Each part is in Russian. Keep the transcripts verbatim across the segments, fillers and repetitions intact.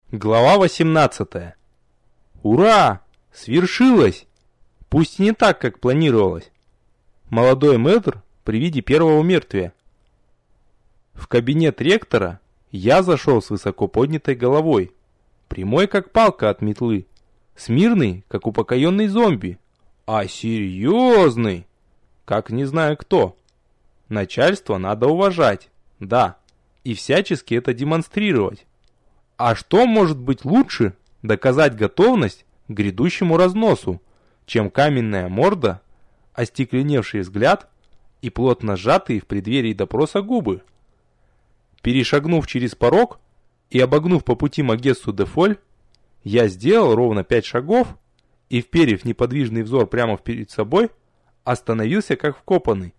Глава восемнадцатая. Ура! Свершилось! Пусть и не так, как планировалось. Молодой мэтр при виде первого мертвия. В кабинет ректора я зашел с высоко поднятой головой, прямой как палка от метлы, смирный, как упокоенный зомби, а серьезный, как не знаю кто. Начальство надо уважать, да, и всячески это демонстрировать. А что может быть лучше доказать готовность к грядущему разносу, чем каменная морда, остекленевший взгляд и плотно сжатые в преддверии допроса губы? Перешагнув через порог и обогнув по пути Магессу де Фоль, я сделал ровно пять шагов и, вперев неподвижный взор прямо перед собой, остановился как вкопанный.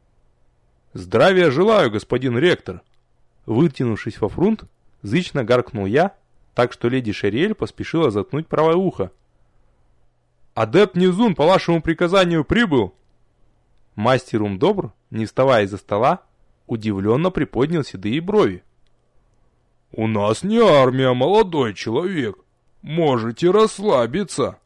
«Здравия желаю, господин ректор!» Вытянувшись во фрунт, зычно гаркнул я, так что леди Шериэль поспешила заткнуть правое ухо. «Адепт Низун по вашему приказанию прибыл!» Мастер Умдобр, не вставая из-за стола, удивленно приподнял седые брови. «У нас не армия, молодой человек. Можете расслабиться!»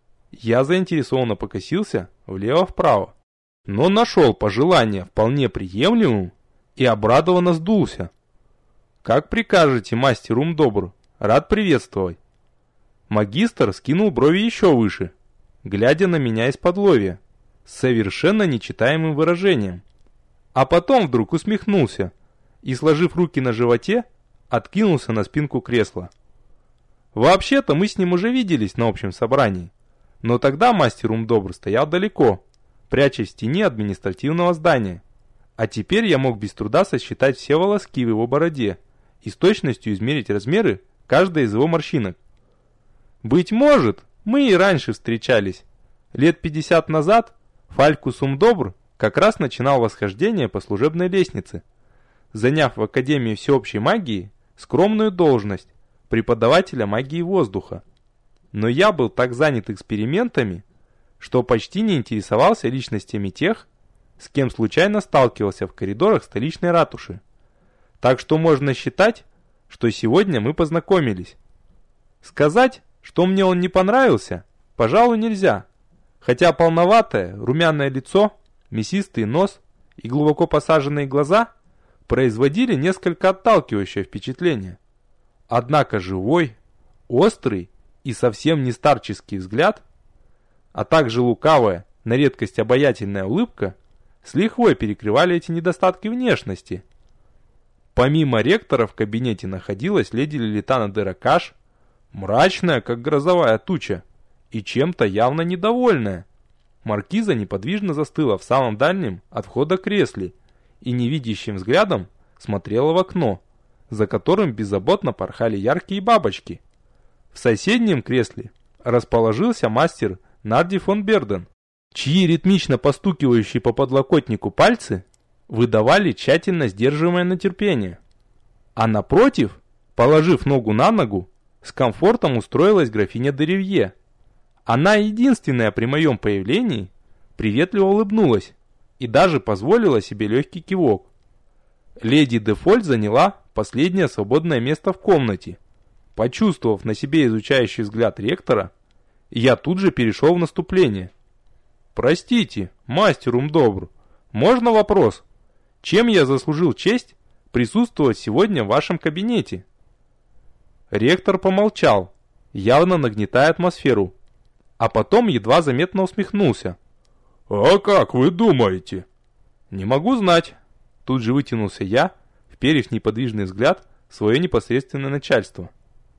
Я заинтересованно покосился влево-вправо, но нашел пожелание вполне приемлемым и обрадованно сдулся. «Как прикажете, мастер Умдобр, рад приветствовать». Магистр скинул брови еще выше, глядя на меня исподловья, с совершенно нечитаемым выражением. А потом вдруг усмехнулся и, сложив руки на животе, откинулся на спинку кресла. Вообще-то мы с ним уже виделись на общем собрании, но тогда мастер Умдобр стоял далеко, прячась в тени административного здания, а теперь я мог без труда сосчитать все волоски в его бороде и с точностью измерить размеры каждой из его морщинок. Быть может, мы и раньше встречались. Лет пятьдесят назад Фалькус Умдобр как раз начинал восхождение по служебной лестнице, заняв в Академии всеобщей магии скромную должность преподавателя магии воздуха. Но я был так занят экспериментами, что почти не интересовался личностями тех, с кем случайно сталкивался в коридорах столичной ратуши. Так что можно считать, что сегодня мы познакомились. Сказать, что мне он не понравился, пожалуй, нельзя. Хотя полноватое, румяное лицо, мясистый нос и глубоко посаженные глаза производили несколько отталкивающее впечатление. Однако живой, острый и совсем не старческий взгляд, а также лукавая, на редкость обаятельная улыбка, с лихвой перекрывали эти недостатки внешности. Помимо ректора в кабинете находилась леди Лилитана де Ракаш, мрачная, как грозовая туча, и чем-то явно недовольная. Маркиза неподвижно застыла в самом дальнем от входа кресле и невидящим взглядом смотрела в окно, за которым беззаботно порхали яркие бабочки. В соседнем кресле расположился мастер Нарди фон Берден, чьи ритмично постукивающие по подлокотнику пальцы выдавали тщательно сдерживаемое нетерпение. А напротив, положив ногу на ногу, с комфортом устроилась графиня де Ривье. Она единственная при моем появлении приветливо улыбнулась и даже позволила себе легкий кивок. Леди де Фоль заняла последнее свободное место в комнате. Почувствовав на себе изучающий взгляд ректора, я тут же перешел в наступление. «Простите, мастер Умдобр, можно вопрос? Чем я заслужил честь присутствовать сегодня в вашем кабинете?» Ректор помолчал, явно нагнетая атмосферу, а потом едва заметно усмехнулся. «А как вы думаете?» «Не могу знать». Тут же вытянулся я, вперев неподвижный взгляд в свое непосредственное начальство.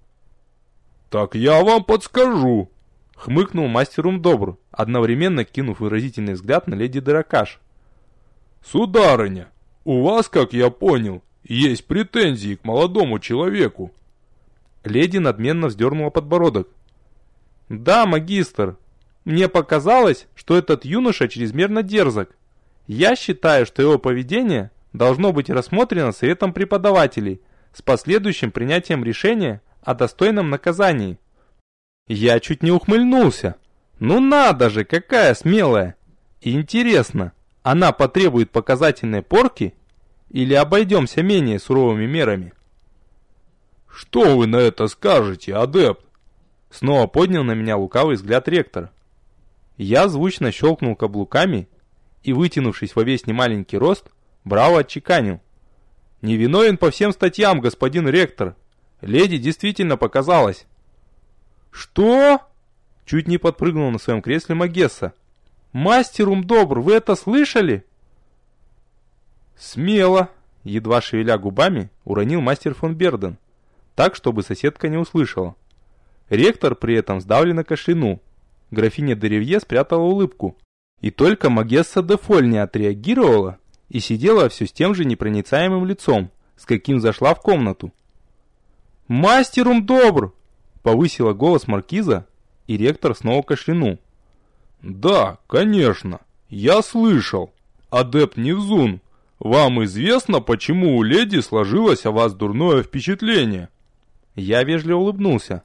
«Так я вам подскажу», — хмыкнул мастер Умдобр, одновременно кинув выразительный взгляд на леди де Ракаш. «Сударыня, у вас, как я понял, есть претензии к молодому человеку». Леди надменно вздернула подбородок. «Да, магистр, мне показалось, что этот юноша чрезмерно дерзок. Я считаю, что его поведение должно быть рассмотрено советом преподавателей с последующим принятием решения о достойном наказании». Я чуть не ухмыльнулся. Ну надо же, какая смелая. И интересно, она потребует показательной порки или обойдемся менее суровыми мерами? «Что вы на это скажете, адепт?» Снова поднял на меня лукавый взгляд ректор. Я звучно щелкнул каблуками и, вытянувшись во весь немаленький рост, браво отчеканил. «Невиновен по всем статьям, господин ректор. Леди действительно показалась». «Что?» Чуть не подпрыгнул на своем кресле Магесса. «Мастер Умдобр, вы это слышали?» «Смело», едва шевеля губами, уронил мастер фон Берден, так, чтобы соседка не услышала. Ректор при этом сдавленно кашлянул. Графиня де Ривье спрятала улыбку. И только Магесса де Фоль не отреагировала и сидела все с тем же непроницаемым лицом, с каким зашла в комнату. «Мастер Умдобр!» — повысила голос маркиза, и ректор снова кашлянул. «Да, конечно, я слышал. Адепт Невзун, вам известно, почему у леди сложилось о вас дурное впечатление?» Я вежливо улыбнулся.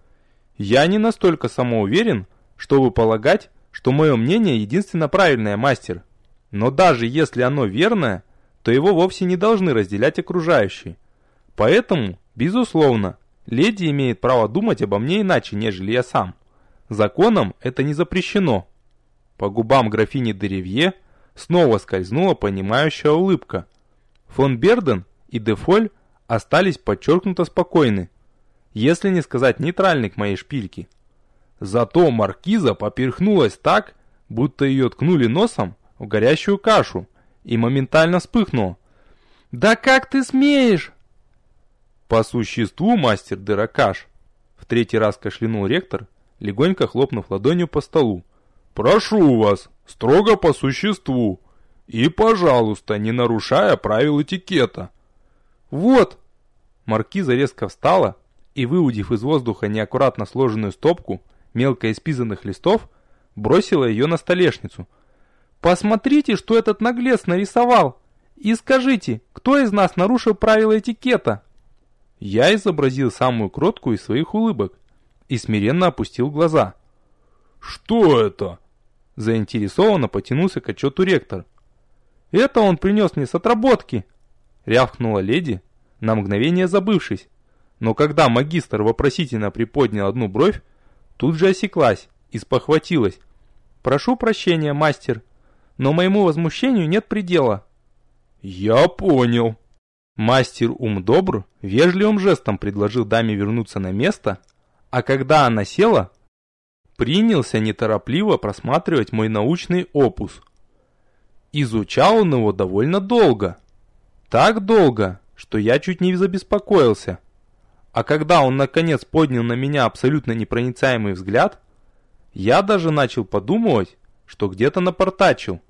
«Я не настолько самоуверен, чтобы полагать, что мое мнение единственно правильное, мастер. Но даже если оно верное, то его вовсе не должны разделять окружающие. Поэтому, безусловно, леди имеет право думать обо мне иначе, нежели я сам. Законом это не запрещено». По губам графини де Ривье снова скользнула понимающая улыбка. Фон Берден и де Фоль остались подчеркнуто спокойны, если не сказать нейтральны к моей шпильке. Зато маркиза поперхнулась так, будто ее ткнули носом в горящую кашу, и моментально вспыхнула. «Да как ты смеешь?» «По существу, мастер Деракаш», в третий раз кашлянул ректор, легонько хлопнув ладонью по столу. «Прошу вас, строго по существу, и, пожалуйста, не нарушая правил этикета». «Вот!» Маркиза резко встала и, выудив из воздуха неаккуратно сложенную стопку мелко исписанных листов, бросила ее на столешницу. «Посмотрите, что этот наглец нарисовал, и скажите, кто из нас нарушил правила этикета?» Я изобразил самую кроткую из своих улыбок и смиренно опустил глаза. «Что это?» Заинтересованно потянулся к отчету ректор. «Это он принес мне с отработки!» Рявкнула леди, на мгновение забывшись. Но когда магистр вопросительно приподнял одну бровь, тут же осеклась и спохватилась. «Прошу прощения, мастер, но моему возмущению нет предела». «Я понял». Мастер Умдобр вежливым жестом предложил даме вернуться на место, а когда она села, принялся неторопливо просматривать мой научный опус. Изучал он его довольно долго. Так долго, что я чуть не забеспокоился. А когда он наконец поднял на меня абсолютно непроницаемый взгляд, я даже начал подумывать, что где-то напортачил.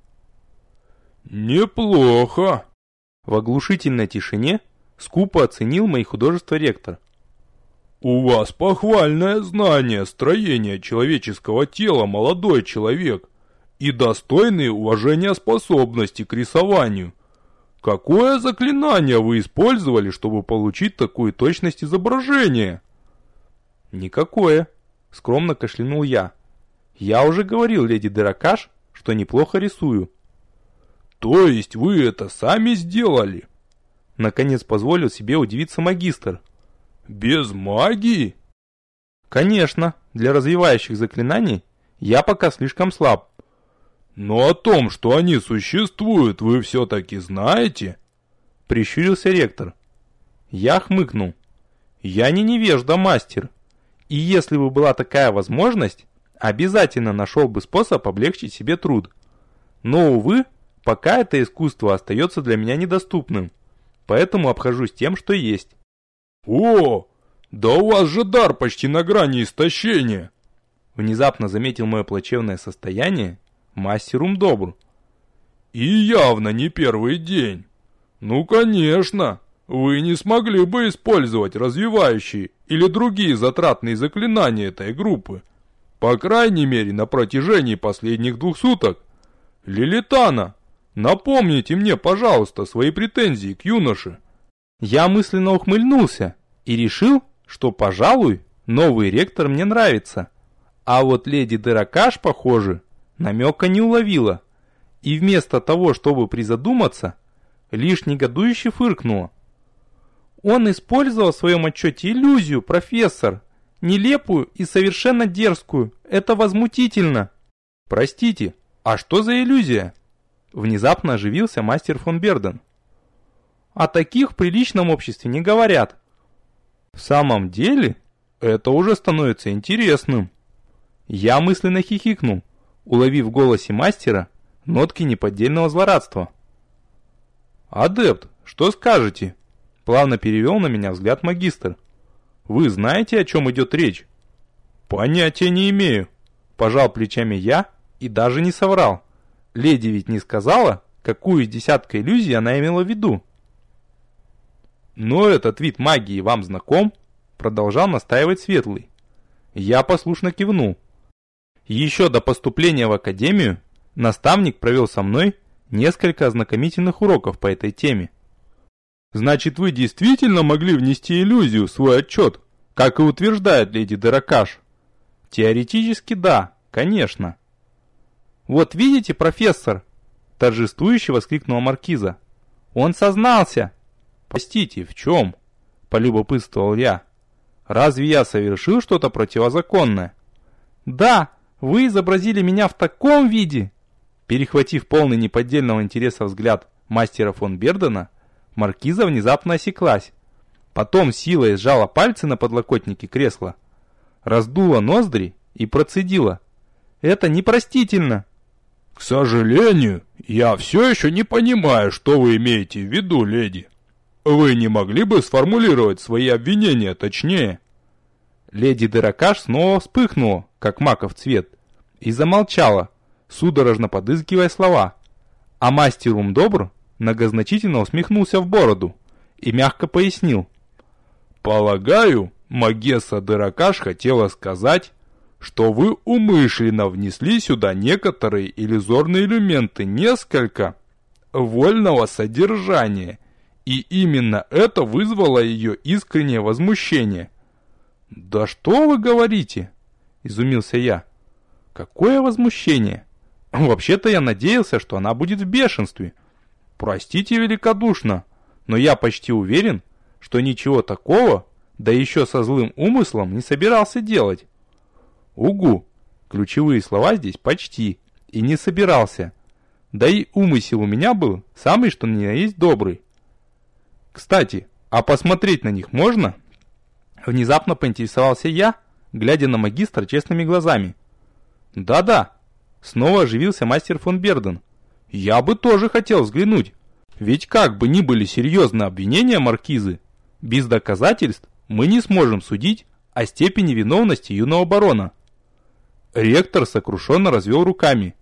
«Неплохо!» В оглушительной тишине скупо оценил мои художества ректор. «У вас похвальное знание строения человеческого тела, молодой человек, и достойные уважения способности к рисованию. Какое заклинание вы использовали, чтобы получить такую точность изображения?» «Никакое», — скромно кашлянул я. «Я уже говорил леди Деракаш, что неплохо рисую». «То есть вы это сами сделали?» Наконец позволил себе удивиться магистр. «Без магии?» «Конечно, для развивающих заклинаний я пока слишком слаб». «Но о том, что они существуют, вы все-таки знаете?» Прищурился ректор. Я хмыкнул. «Я не невежда, мастер. И если бы была такая возможность, обязательно нашел бы способ облегчить себе труд. Но, увы, пока это искусство остается для меня недоступным, поэтому обхожусь тем, что есть». «О, да у вас же дар почти на грани истощения!» Внезапно заметил мое плачевное состояние мастер Умдобр. «И явно не первый день. Ну, конечно, вы не смогли бы использовать развивающие или другие затратные заклинания этой группы. По крайней мере, на протяжении последних двух суток. Лилитана, напомните мне, пожалуйста, свои претензии к юноше». Я мысленно ухмыльнулся и решил, что, пожалуй, новый ректор мне нравится. А вот леди Деракаш, похоже, намека не уловила. И вместо того, чтобы призадуматься, лишь негодующе фыркнула. Он использовал в своем отчете иллюзию, профессор. Нелепую и совершенно дерзкую. Это возмутительно. Простите, а что за иллюзия? Внезапно оживился мастер фон Берден. О таких в приличном обществе не говорят. В самом деле, это уже становится интересным. Я мысленно хихикнул, уловив в голосе мастера нотки неподдельного злорадства. «Адепт, что скажете?» Плавно перевел на меня взгляд магистр. «Вы знаете, о чем идет речь?» «Понятия не имею», – пожал плечами я и даже не соврал. Леди ведь не сказала, какую из десятка иллюзий она имела в виду. «Но этот вид магии вам знаком?» – продолжал настаивать Светлый. Я послушно кивнул. Еще до поступления в академию наставник провел со мной несколько ознакомительных уроков по этой теме. «Значит, вы действительно могли внести иллюзию в свой отчет, как и утверждает леди Деракаш?» «Теоретически да, конечно». «Вот видите, профессор!» – торжествующе воскликнула маркиза. «Он сознался!» «Простите, в чем?» – полюбопытствовал я. «Разве я совершил что-то противозаконное?» «Да, вы изобразили меня в таком виде!» Перехватив полный неподдельного интереса взгляд мастера фон Бердена, маркиза внезапно осеклась. Потом силой сжала пальцы на подлокотнике кресла, раздула ноздри и процедила. «Это непростительно!» «К сожалению, я все еще не понимаю, что вы имеете в виду, леди. Вы не могли бы сформулировать свои обвинения точнее?» Леди Деракаш снова вспыхнула, как маков цвет, и замолчала, судорожно подыскивая слова. А мастер Умдобр многозначительно усмехнулся в бороду и мягко пояснил. «Полагаю, магесса Деракаш хотела сказать, что вы умышленно внесли сюда некоторые иллюзорные элементы несколько вольного содержания, и именно это вызвало ее искреннее возмущение». «Да что вы говорите?» – изумился я. «Какое возмущение? Вообще-то я надеялся, что она будет в бешенстве. Простите великодушно, но я почти уверен, что ничего такого, да еще со злым умыслом, не собирался делать». «Угу!» Ключевые слова здесь «почти» и «не собирался». Да и умысел у меня был самый что ни на есть добрый. «Кстати, а посмотреть на них можно?» Внезапно поинтересовался я, глядя на магистра честными глазами. «Да-да», снова оживился мастер фон Берден. «Я бы тоже хотел взглянуть. Ведь как бы ни были серьезны обвинения маркизы, без доказательств мы не сможем судить о степени виновности юного барона». Ректор сокрушенно развел руками.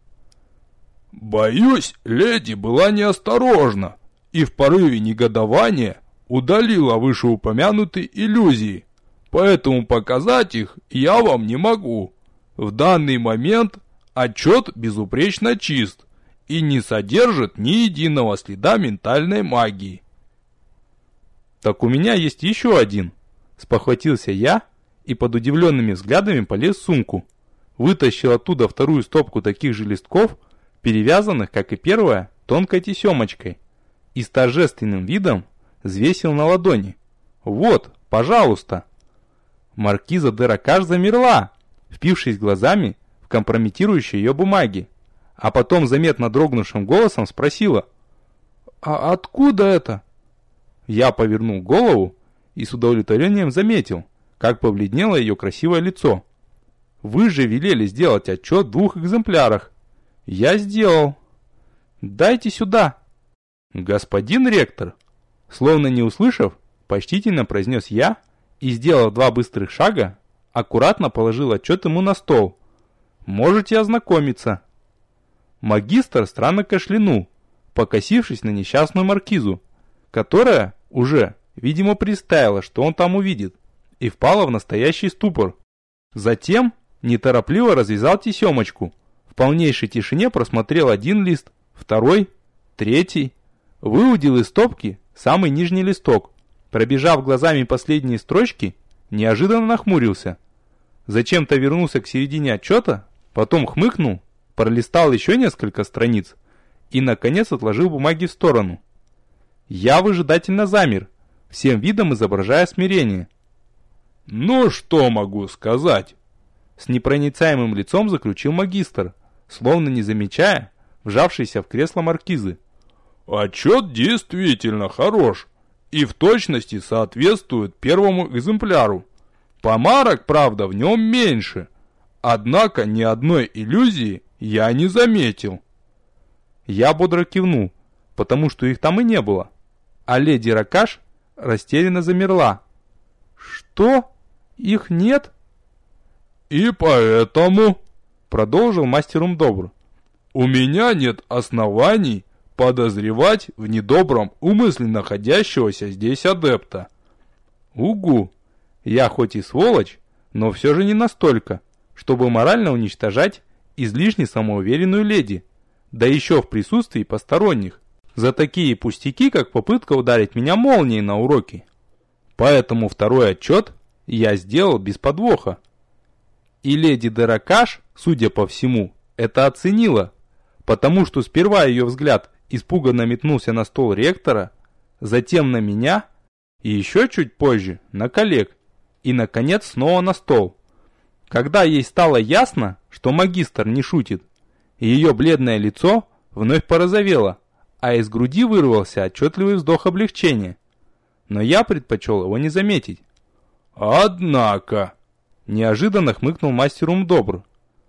«Боюсь, леди была неосторожна и в порыве негодования удалила вышеупомянутые иллюзии, поэтому показать их я вам не могу. В данный момент отчет безупречно чист и не содержит ни единого следа ментальной магии». «Так у меня есть еще один», — спохватился я и под удивленными взглядами полез в сумку. Вытащил оттуда вторую стопку таких же листков, перевязанных, как и первая, тонкой тесемочкой, и с торжественным видом взвесил на ладони. «Вот, пожалуйста». Маркиза Деракаш замерла, впившись глазами в компрометирующие ее бумаги, а потом заметно дрогнувшим голосом спросила: «А откуда это?» Я повернул голову и с удовлетворением заметил, как побледнело ее красивое лицо. «Вы же велели сделать отчет в двух экземплярах». «Я сделал». «Дайте сюда». «Господин ректор», словно не услышав, почтительно произнес я и, сделав два быстрых шага, аккуратно положил отчет ему на стол. «Можете ознакомиться». Магистр странно кашлянул, покосившись на несчастную маркизу, которая уже, видимо, представила, что он там увидит, и впала в настоящий ступор. Затем неторопливо развязал тесемочку, в полнейшей тишине просмотрел один лист, второй, третий, выудил из стопки самый нижний листок, пробежав глазами последние строчки, неожиданно нахмурился. Зачем-то вернулся к середине отчета, потом хмыкнул, пролистал еще несколько страниц и, наконец, отложил бумаги в сторону. Я выжидательно замер, всем видом изображая смирение. «Ну что могу сказать?» С непроницаемым лицом заключил магистр, словно не замечая вжавшийся в кресло маркизы. «Отчет действительно хорош и в точности соответствует первому экземпляру. Помарок, правда, в нем меньше, однако ни одной иллюзии я не заметил». Я бодро кивнул, потому что их там и не было, а леди Ракаш растерянно замерла. «Что? Их нет?» «И поэтому, — продолжил мастер Умдобр, — у меня нет оснований подозревать в недобром умысле находящегося здесь адепта». «Угу, я хоть и сволочь, но все же не настолько, чтобы морально уничтожать излишне самоуверенную леди, да еще в присутствии посторонних, за такие пустяки, как попытка ударить меня молнией на уроке. Поэтому второй отчет я сделал без подвоха. И леди Деракаш, судя по всему, это оценила, потому что сперва ее взгляд испуганно метнулся на стол ректора, затем на меня и еще чуть позже на коллег, и наконец снова на стол. Когда ей стало ясно, что магистр не шутит, ее бледное лицо вновь порозовело, а из груди вырвался отчетливый вздох облегчения. Но я предпочел его не заметить. «Однако», — неожиданно хмыкнул мастер Умдобр,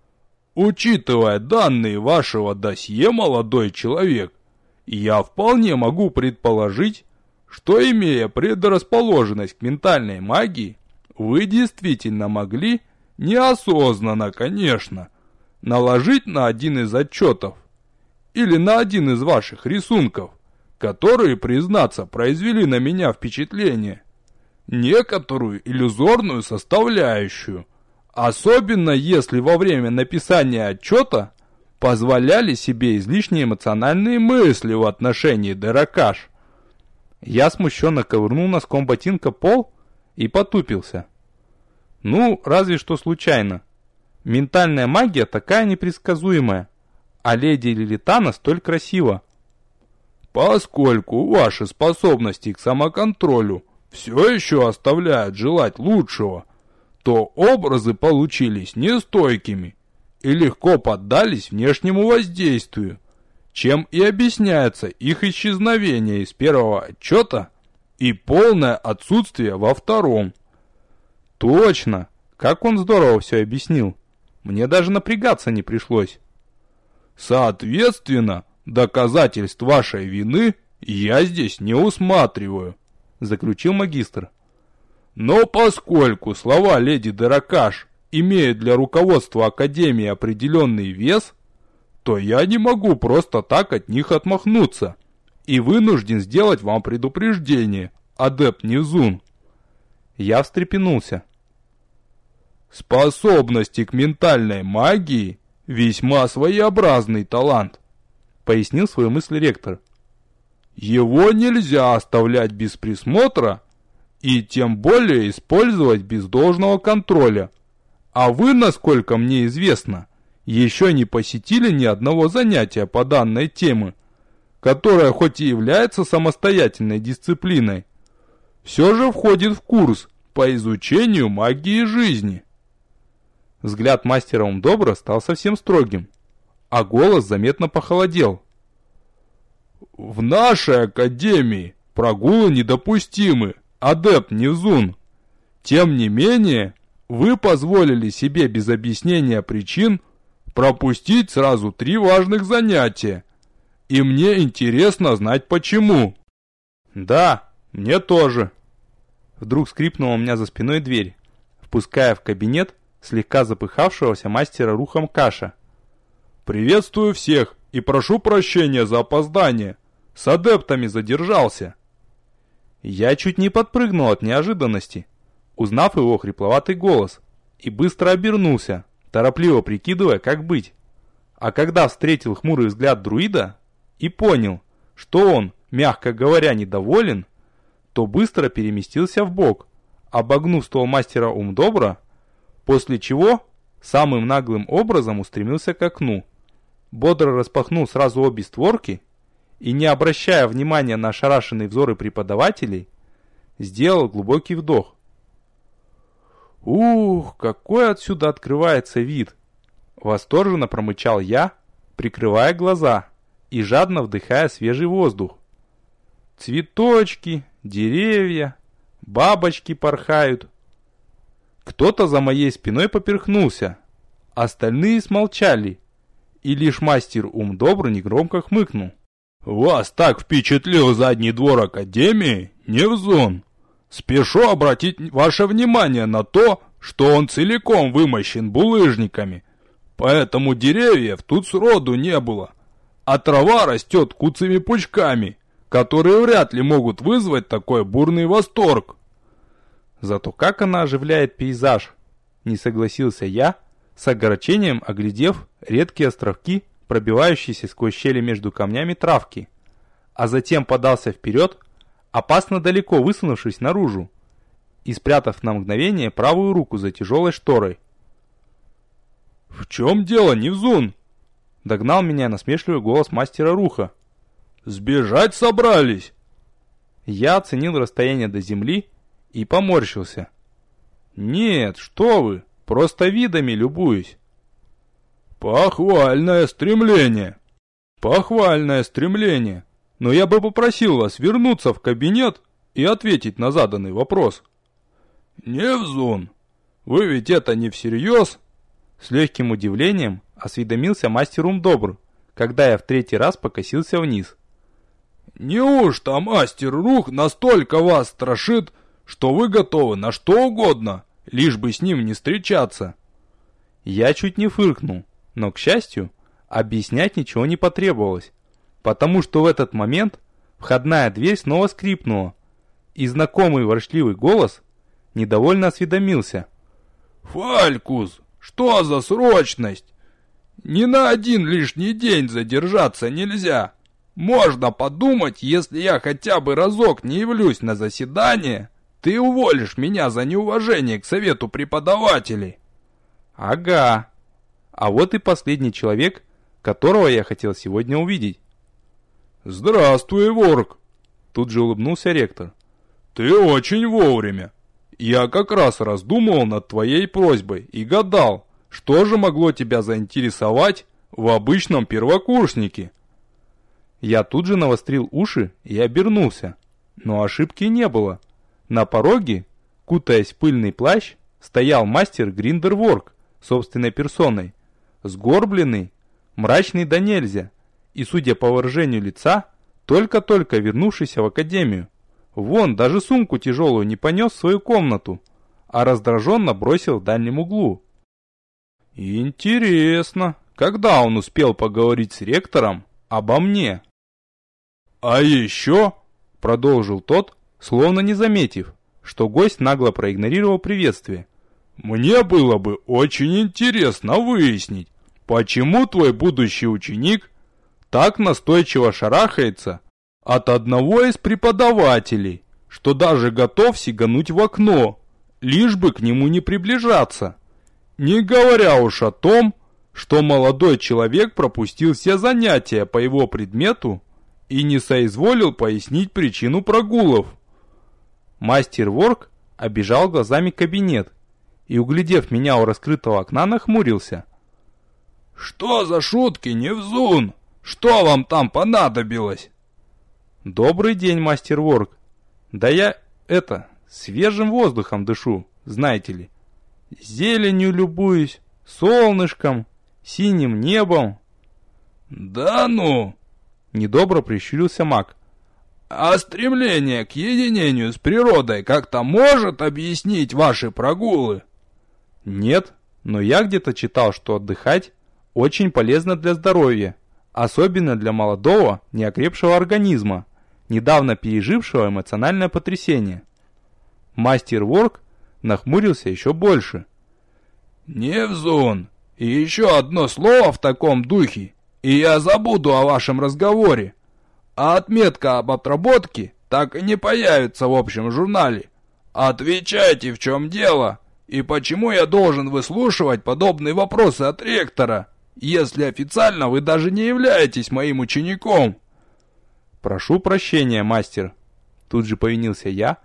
«учитывая данные вашего досье, молодой человек, я вполне могу предположить, что, имея предрасположенность к ментальной магии, вы действительно могли, неосознанно, конечно, наложить на один из отчетов или на один из ваших рисунков, которые, признаться, произвели на меня впечатление, некоторую иллюзорную составляющую, особенно если во время написания отчета позволяли себе излишне эмоциональные мысли в отношении Деракаш». Я смущенно ковырнул носком ботинка пол и потупился. Ну, разве что случайно. Ментальная магия такая непредсказуемая, а леди Лилитана столь красива. «Поскольку ваши способности к самоконтролю все еще оставляют желать лучшего, то образы получились нестойкими и легко поддались внешнему воздействию, чем и объясняется их исчезновение из первого отчета и полное отсутствие во втором». Точно! Как он здорово все объяснил. Мне даже напрягаться не пришлось. «Соответственно, доказательств вашей вины я здесь не усматриваю», — заключил магистр. «Но поскольку слова леди Деракаш имеют для руководства Академии определенный вес, то я не могу просто так от них отмахнуться и вынужден сделать вам предупреждение, адепт Низун». Я встрепенулся. «Способности к ментальной магии — весьма своеобразный талант», — пояснил свою мысль ректор. «Его нельзя оставлять без присмотра и тем более использовать без должного контроля. А вы, насколько мне известно, еще не посетили ни одного занятия по данной теме, которая хоть и является самостоятельной дисциплиной, все же входит в курс по изучению магии жизни». Взгляд мастера Умдобра стал совсем строгим, а голос заметно похолодел. «В нашей академии прогулы недопустимы, адепт Низун. Тем не менее, вы позволили себе без объяснения причин пропустить сразу три важных занятия, и мне интересно знать почему». «Да, мне тоже». Вдруг скрипнула у меня за спиной дверь, впуская в кабинет слегка запыхавшегося мастера Рухам Каша. «Приветствую всех и прошу прощения за опоздание. С адептами задержался». Я чуть не подпрыгнул от неожиданности, узнав его хрипловатый голос, и быстро обернулся, торопливо прикидывая, как быть. А когда встретил хмурый взгляд друида и понял, что он, мягко говоря, недоволен, то быстро переместился вбок, обогнув стол мастера Умдобра, после чего самым наглым образом устремился к окну, бодро распахнул сразу обе створки и, не обращая внимания на ошарашенные взоры преподавателей, сделал глубокий вдох. «Ух, какой отсюда открывается вид!» Восторженно промычал я, прикрывая глаза и жадно вдыхая свежий воздух. Цветочки, деревья, бабочки порхают. Кто-то за моей спиной поперхнулся, остальные смолчали, и лишь мастер ум добрый негромко хмыкнул. «Вас так впечатлил задний двор Академии, Невзон? Спешу обратить ваше внимание на то, что он целиком вымощен булыжниками, поэтому деревьев тут сроду не было, а трава растет куцами пучками, которые вряд ли могут вызвать такой бурный восторг». Зато как она оживляет пейзаж, не согласился я, с огорчением оглядев редкие островки, пробивающиеся сквозь щели между камнями травки, а затем подался вперед, опасно далеко высунувшись наружу и спрятав на мгновение правую руку за тяжелой шторой. «В чем дело, Невзун?» — догнал меня насмешливый голос мастера Руха. «Сбежать собрались?» Я оценил расстояние до земли и поморщился. «Нет, что вы, просто видами любуюсь». «Похвальное стремление! Похвальное стремление! Но я бы попросил вас вернуться в кабинет и ответить на заданный вопрос». «Невзун, вы ведь это не всерьез?» С легким удивлением осведомился мастер ум добр, когда я в третий раз покосился вниз. «Неужто мастер Рух настолько вас страшит, что вы готовы на что угодно, лишь бы с ним не встречаться?» Я чуть не фыркнул, но, к счастью, объяснять ничего не потребовалось, потому что в этот момент входная дверь снова скрипнула, и знакомый ворчливый голос недовольно осведомился. «Фалькус, что за срочность? Ни на один лишний день задержаться нельзя. Можно подумать, если я хотя бы разок не явлюсь на заседание, ты уволишь меня за неуважение к совету преподавателей». «Ага. А вот и последний человек, которого я хотел сегодня увидеть». «Здравствуй, Ворк!» Тут же улыбнулся ректор. «Ты очень вовремя. Я как раз раздумывал над твоей просьбой и гадал, что же могло тебя заинтересовать в обычном первокурснике». Я тут же навострил уши и обернулся, но ошибки не было. На пороге, кутаясь в пыльный плащ, стоял мастер Гриндерворк собственной персоной, сгорбленный, мрачный да нельзя, и, судя по выражению лица, только-только вернувшийся в академию. Вон, даже сумку тяжелую не понес в свою комнату, а раздраженно бросил в дальнем углу. Интересно, когда он успел поговорить с ректором обо мне? «А еще», — продолжил тот, словно не заметив, что гость нагло проигнорировал приветствие, «мне было бы очень интересно выяснить, почему твой будущий ученик так настойчиво шарахается от одного из преподавателей, что даже готов сигануть в окно, лишь бы к нему не приближаться. Не говоря уж о том, что молодой человек пропустил все занятия по его предмету и не соизволил пояснить причину прогулов». Мастер Ворк обежал глазами кабинет и, углядев меня у раскрытого окна, нахмурился. «Что за шутки, Невзун? Что вам там понадобилось?» «Добрый день, мастер Ворк. Да я, это, свежим воздухом дышу, знаете ли. Зеленью любуюсь, солнышком, синим небом». «Да ну!» — недобро прищурился маг. «А стремление к единению с природой как-то может объяснить ваши прогулы?» «Нет, но я где-то читал, что отдыхать очень полезно для здоровья, особенно для молодого, неокрепшего организма, недавно пережившего эмоциональное потрясение». Мастер Ворк нахмурился еще больше. «Невзун, и еще одно слово в таком духе, и я забуду о вашем разговоре. А отметка об отработке так и не появится в общем журнале. Отвечайте, в чем дело, и почему я должен выслушивать подобные вопросы от ректора, если официально вы даже не являетесь моим учеником?» «Прошу прощения, мастер», — тут же повинился я, к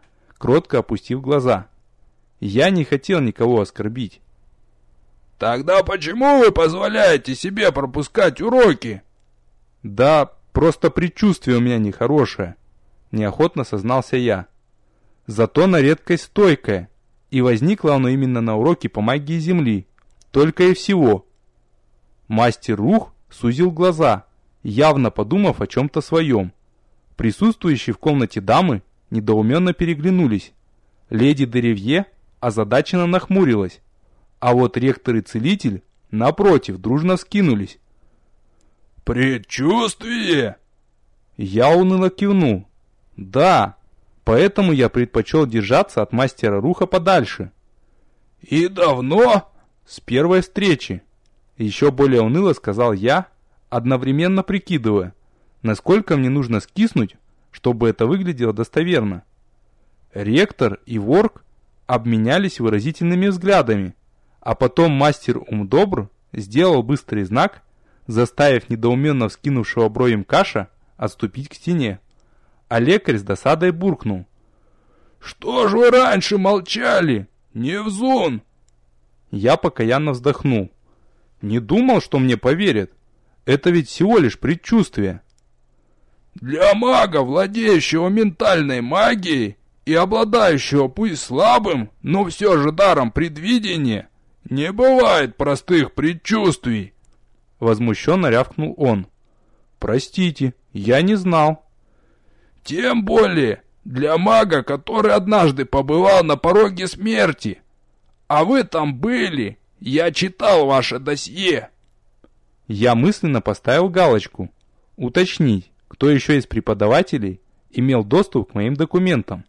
кротко опустив глаза. Я не хотел никого оскорбить. «Тогда почему вы позволяете себе пропускать уроки?» «Да, просто предчувствие у меня нехорошее», — неохотно сознался я. «Зато на редкость стойкое, и возникло оно именно на уроке по магии Земли, только и всего». Мастер Рух сузил глаза, явно подумав о чем-то своем. Присутствующие в комнате дамы недоуменно переглянулись. Леди Деревье озадаченно нахмурилась, а вот ректор и целитель, напротив, дружно вскинулись. «Предчувствие?» Я уныло кивнул. «Да, поэтому я предпочел держаться от мастера Руха подальше». «И давно?» «С первой встречи», — еще более уныло сказал я, одновременно прикидывая, насколько мне нужно скиснуть, чтобы это выглядело достоверно. Ректор и Ворк обменялись выразительными взглядами, а потом мастер Умдобр сделал быстрый знак, заставив недоуменно вскинувшего бровем Каша отступить к стене. А лекарь с досадой буркнул: «Что ж вы раньше молчали, Невзун?» Я покаянно вздохнул. Не думал, что мне поверят. Это ведь всего лишь предчувствие. «Для мага, владеющего ментальной магией и обладающего пусть слабым, но все же даром предвидения, не бывает простых предчувствий», — возмущенно рявкнул он. «Простите, я не знал». «Тем более для мага, который однажды побывал на пороге смерти. А вы там были, я читал ваше досье». Я мысленно поставил галочку. Уточнить, кто еще из преподавателей имел доступ к моим документам.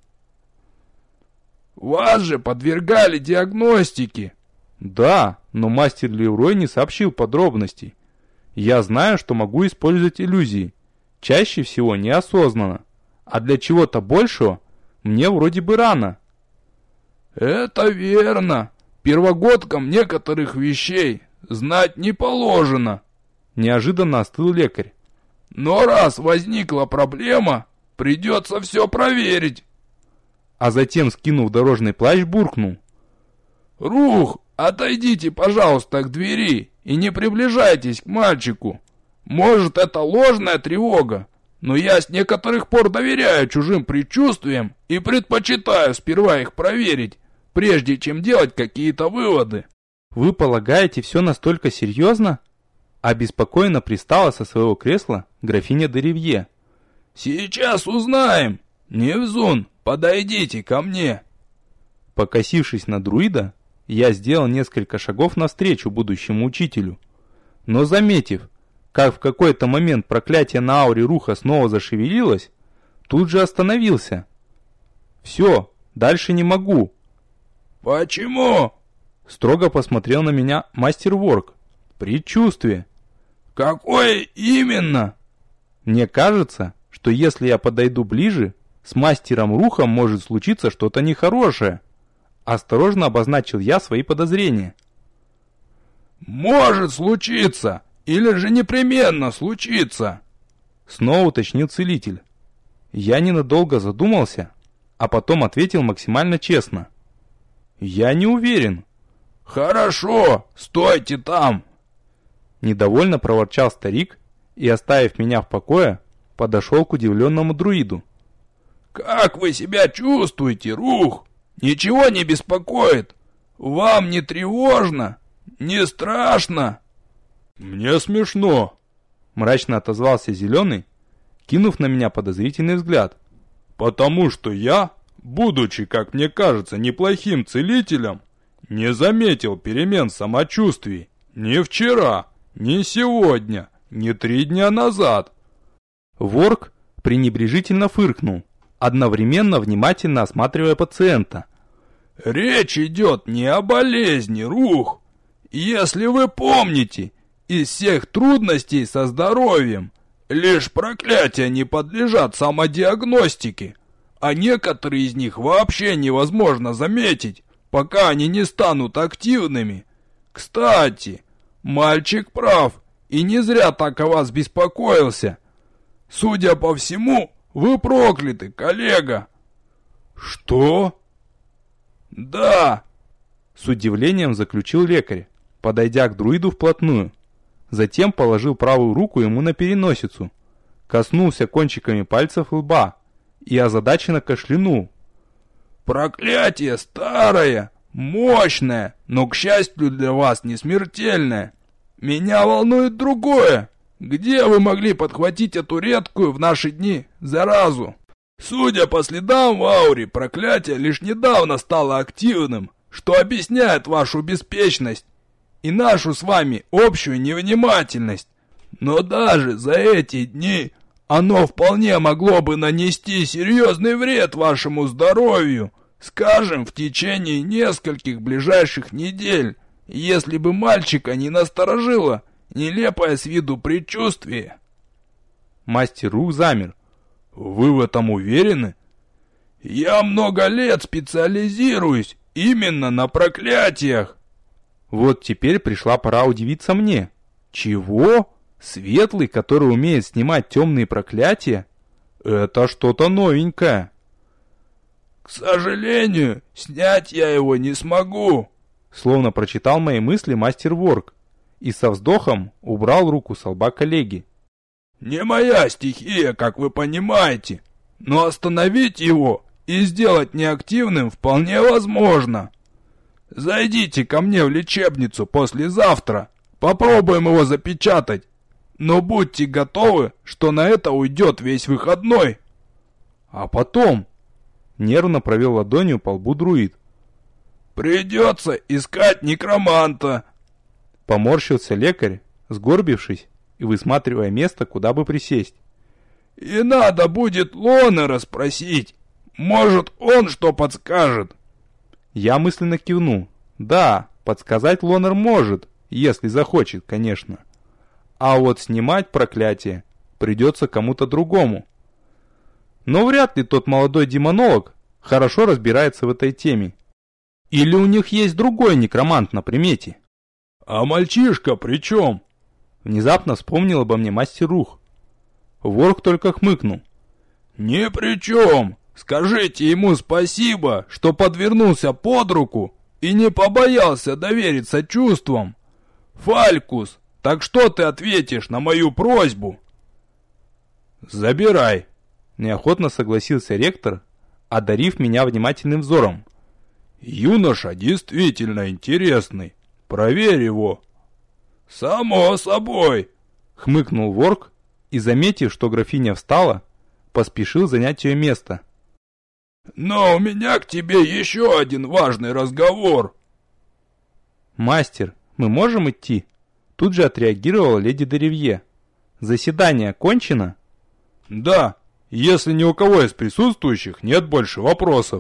«Вас же подвергали диагностике». «Да, но мастер Леурой не сообщил подробностей. Я знаю, что могу использовать иллюзии, чаще всего неосознанно, а для чего-то большего мне вроде бы рано». «Это верно. Первогодкам некоторых вещей знать не положено», — неожиданно остыл лекарь. «Но раз возникла проблема, придется все проверить». А затем, скинув дорожный плащ, буркнул: «Рух, отойдите, пожалуйста, к двери и не приближайтесь к мальчику. Может, это ложная тревога, но я с некоторых пор доверяю чужим предчувствиям и предпочитаю сперва их проверить, прежде чем делать какие-то выводы». «Вы полагаете, все настолько серьезно?» Обеспокоенно пристала со своего кресла графиня Деревье. «Сейчас узнаем. Невзун, подойдите ко мне». Покосившись на друида, я сделал несколько шагов навстречу будущему учителю. Но заметив, как в какой-то момент проклятие на ауре Руха снова зашевелилось, тут же остановился. «Все, дальше не могу». «Почему?» Строго посмотрел на меня мастер Ворк. «Предчувствие». «Какое именно?» «Мне кажется, что если я подойду ближе, с мастером Рухом может случиться что-то нехорошее». Осторожно обозначил я свои подозрения. «Может случиться, или же непременно случится», — снова уточнил целитель. Я ненадолго задумался, а потом ответил максимально честно. «Я не уверен». «Хорошо, стойте там!» Недовольно проворчал старик и, оставив меня в покое, подошел к удивленному друиду. «Как вы себя чувствуете, Рух? Ничего не беспокоит? Вам не тревожно? Не страшно?» «Мне смешно», — мрачно отозвался Зеленый, кинув на меня подозрительный взгляд. «Потому что я, будучи, как мне кажется, неплохим целителем, не заметил перемен самочувствий ни вчера, ни сегодня, ни три дня назад». Ворк пренебрежительно фыркнул, одновременно внимательно осматривая пациента. «Речь идет не о болезни, Рух. Если вы помните, из всех трудностей со здоровьем лишь проклятия не подлежат самодиагностике, а некоторые из них вообще невозможно заметить, пока они не станут активными. Кстати, мальчик прав, и не зря так о вас беспокоился. Судя по всему, вы прокляты, коллега». Что? Да, с удивлением заключил лекарь, подойдя к друиду вплотную. Затем положил правую руку ему на переносицу, коснулся кончиками пальцев лба и озадаченно кашлянул. Проклятие старое, мощное, но, к счастью для вас, не смертельное. Меня волнует другое. Где вы могли подхватить эту редкую в наши дни заразу? Судя по следам в ауре, проклятие лишь недавно стало активным, что объясняет вашу беспечность и нашу с вами общую невнимательность. Но даже за эти дни оно вполне могло бы нанести серьезный вред вашему здоровью, скажем, в течение нескольких ближайших недель, если бы мальчика не насторожило нелепое с виду предчувствие. Мастер Рух замер. Вы в этом уверены? Я много лет специализируюсь именно на проклятиях. Вот теперь пришла пора удивиться мне. Чего? Светлый, который умеет снимать темные проклятия? Это что-то новенькое. К сожалению, снять я его не смогу. Словно прочитал мои мысли мастер Ворк и со вздохом убрал руку с лба коллеги. Не моя стихия, как вы понимаете, но остановить его и сделать неактивным вполне возможно. Зайдите ко мне в лечебницу послезавтра, попробуем его запечатать, но будьте готовы, что на это уйдет весь выходной. А потом... Нервно провел ладонью по лбу друид. Придется искать некроманта. Поморщился лекарь, сгорбившись и высматривая место, куда бы присесть. И надо будет Лонера спросить. Может, он что подскажет. Я мысленно кивнул. Да, подсказать Лонер может, если захочет, конечно. А вот снимать проклятие придется кому-то другому. Но вряд ли тот молодой демонолог хорошо разбирается в этой теме. Или у них есть другой некромант на примете? А мальчишка при чем? Внезапно вспомнил обо мне мастер Рух. Ворк только хмыкнул. Ни при чем. Скажите ему спасибо, что подвернулся под руку и не побоялся довериться чувствам. Фалькус, так что ты ответишь на мою просьбу? Забирай. Неохотно согласился ректор, одарив меня внимательным взором. Юноша действительно интересный. Проверь его. Само собой. Хмыкнул Ворк и, заметив, что графиня встала, поспешил занять ее место. Но у меня к тебе еще один важный разговор. Мастер, мы можем идти? Тут же отреагировала леди Деревье. Заседание кончено? Да. Если ни у кого из присутствующих нет больше вопросов.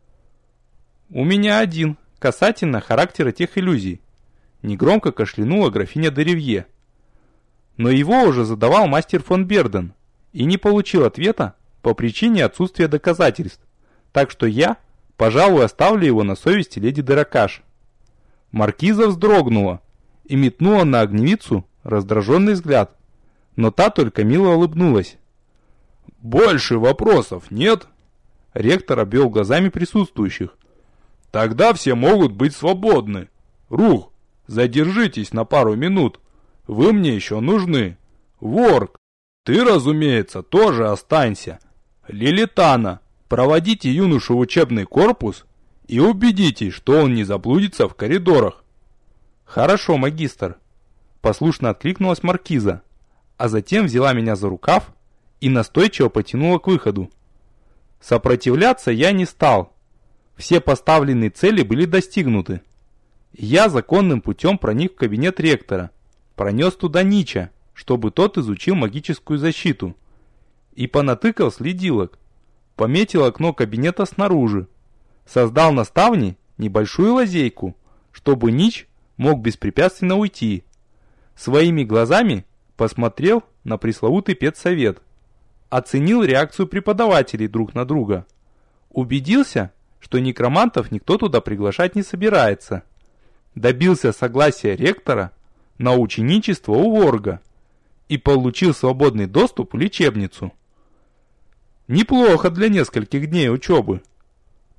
У меня один, касательно характера тех иллюзий. Негромко кашлянула графиня Деревье. Но его уже задавал мастер фон Берден и не получил ответа по причине отсутствия доказательств. Так что я, пожалуй, оставлю его на совести леди Деракаш. Маркиза вздрогнула и метнула на огневицу раздраженный взгляд, но та только мило улыбнулась. «Больше вопросов нет?» Ректор обвел глазами присутствующих. «Тогда все могут быть свободны. Рух, задержитесь на пару минут. Вы мне еще нужны. Ворк, ты, разумеется, тоже останься. Лилитана, проводите юношу в учебный корпус и убедитесь, что он не заблудится в коридорах». «Хорошо, магистр», — послушно откликнулась маркиза, а затем взяла меня за рукав и настойчиво потянула к выходу. Сопротивляться я не стал. Все поставленные цели были достигнуты. Я законным путем проник в кабинет ректора, пронес туда Нича, чтобы тот изучил магическую защиту, и понатыкал следилок, пометил окно кабинета снаружи, создал на ставне небольшую лазейку, чтобы Нич мог беспрепятственно уйти. Своими глазами посмотрел на пресловутый педсовет, оценил реакцию преподавателей друг на друга, убедился, что некромантов никто туда приглашать не собирается, добился согласия ректора на ученичество у Ворга и получил свободный доступ в лечебницу. Неплохо для нескольких дней учебы.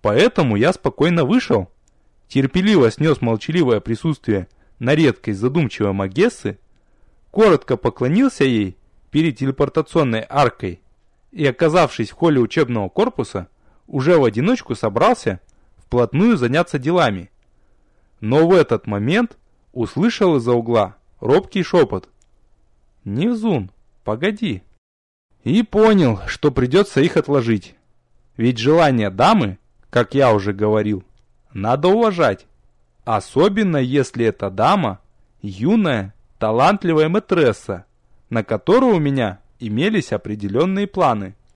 Поэтому я спокойно вышел, терпеливо снес молчаливое присутствие на редкость задумчивой Магессы, коротко поклонился ей перед телепортационной аркой и, оказавшись в холле учебного корпуса, уже в одиночку собрался вплотную заняться делами. Но в этот момент услышал из-за угла робкий шепот: «Невзун, погоди!» И понял, что придется их отложить. Ведь желание дамы, как я уже говорил, надо уважать. Особенно если эта дама юная, талантливая мэтресса, на которую у меня имелись определенные планы.